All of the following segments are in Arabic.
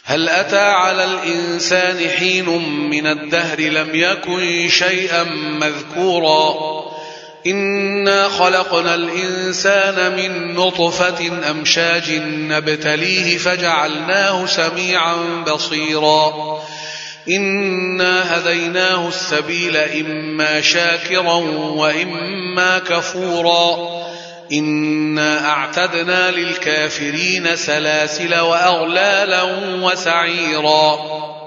هل أتى على الإنسان حين من الدهر لم يكن شيئا مذكورا إنا خلقنا الإنسان من نطفة أمشاج نبتليه فجعلناه سميعا بصيرا إنا هديناه السبيل إما شاكرا وإما كفورا إنا أعتدنا للكافرين سلاسل وأغلالا وسعيرا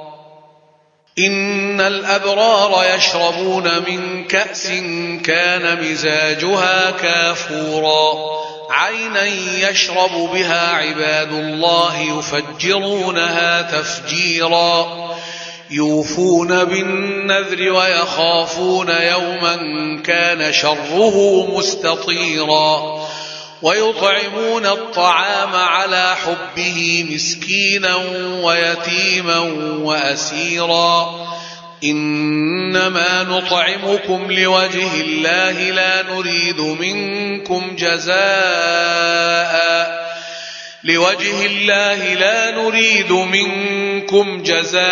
إن الأبرار يشربون من كأس كان مزاجها كافورا عينا يشرب بها عباد الله يفجرونها تفجيرا يوفون بالنذر ويخافون يوما كان شره مستطيرا ويطعمون الطعام على حبه مسكينا ويتيما وأسيرا إنما نطعمكم لوجه الله لا نريد منكم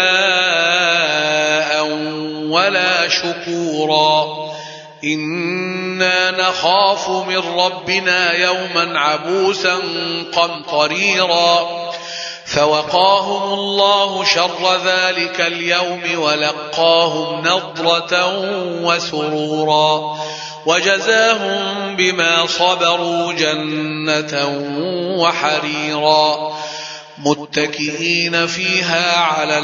جزاء ولا شكورا إنا نخاف من ربنا يوما عبوسا قمطريرا فوقاهم الله شر ذلك اليوم ولقاهم نضرة وسرورا وجزاهم بما صبروا جنة وحريرا متكئين فيها على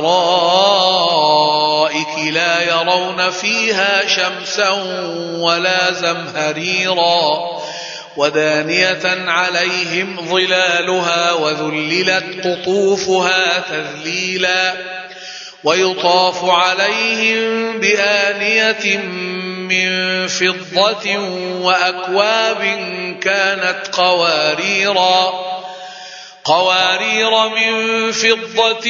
الأرائك لا يرون فيها شمسا ولا زمهريرا ودانية عليهم ظلالها وذللت قطوفها تذليلا ويطاف عليهم بآنية من فضة وأكواب كانت قوارير من فضة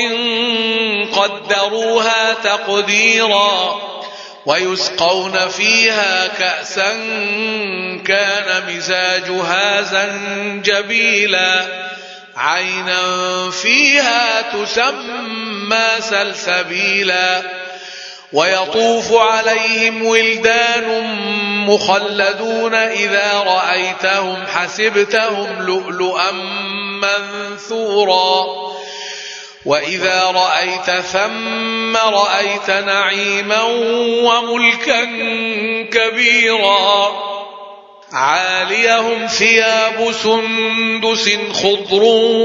قدروها تقديرا ويسقون فيها كأسا كان مزاجها زنجبيلا عينا فيها تسمى سلسبيلا ويطوف عليهم ولدان مخلدون إذا رأيتهم حسبتهم لؤلؤا منثورا وإذا رأيت ثم رأيت نعيما وملكا كبيرا عاليهم ثياب سندس خضر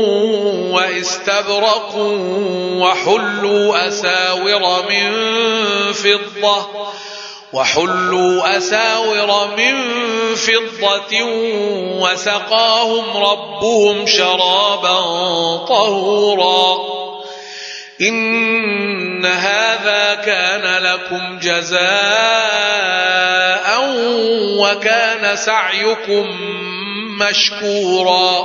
واستبرق وحلوا أساور من فضة وسقاهم ربهم شرابا طهورا إن هذا كان لكم جزاء وكان سعيكم مشكورا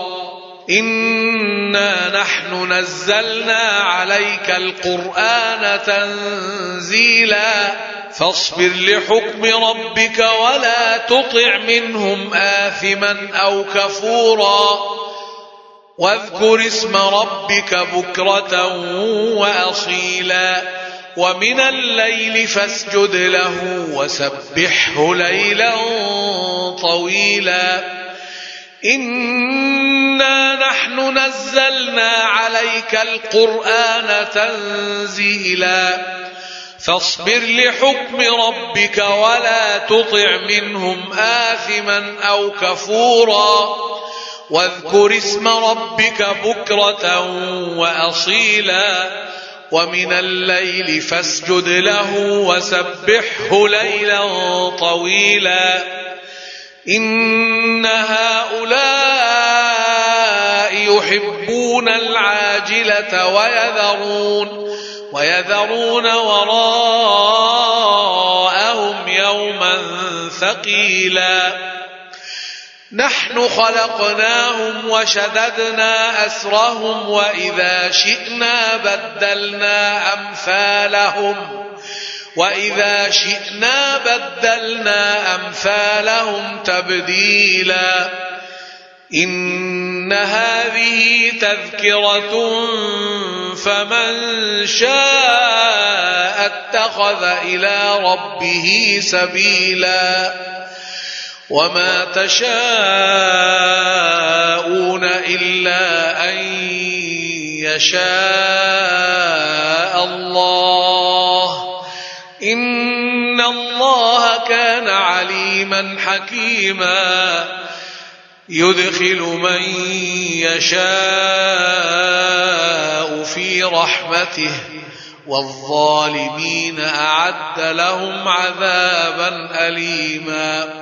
إنا نحن نزلنا عليك القرآن تنزيلا فاصبر لحكم ربك ولا تطع منهم آثما أو كفورا واذكر اسم ربك بكرة وأصيلا ومن الليل فاسجد له وسبحه ليلا طويلا إنا نحن نزلنا عليك القرآن تنزيلا فاصبر لحكم ربك ولا تطع منهم آثما أو كفورا واذكر اسم ربك بكرة وأصيلا ومن الليل فاسجد له وسبحه ليلا طويلا إن هؤلاء يحبون العاجلة ويذرون وراءهم يوما ثقيلا نحن خلقناهم وشددنا أسرهم وإذا شئنا بدلنا أمثالهم، تبديلا. إن هذه تذكرة فمن شاء اتخذ إلى ربه سبيلا وما تشاءون إلا أن يشاء الله إن الله كان عليما حكيما يدخل من يشاء في رحمته والظالمين أعد لهم عذابا أليما